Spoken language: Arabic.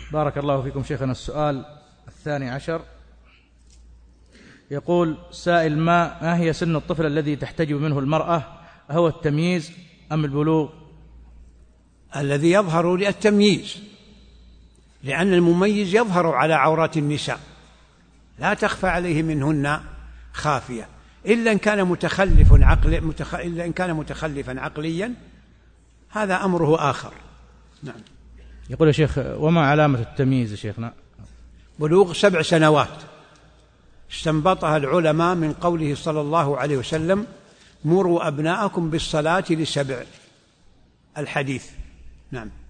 بارك الله فيكم شيخنا. السؤال 12 يقول سائل: ما هي سن الطفل الذي تحتجب منه المرأة؟ هو التمييز أم البلوغ؟ الذي يظهر التمييز، لأن المميز يظهر على عورات النساء، لا تخفى عليه منهن خافية، إلا إن كان متخلفا عقليا، هذا أمره آخر. نعم. يقول يا شيخ: وما علامة التمييز يا شيخنا؟ بلوغ 7 سنوات، استنبطها العلماء من قوله صلى الله عليه وسلم: مروا أبناءكم بالصلاة ل7، الحديث. نعم.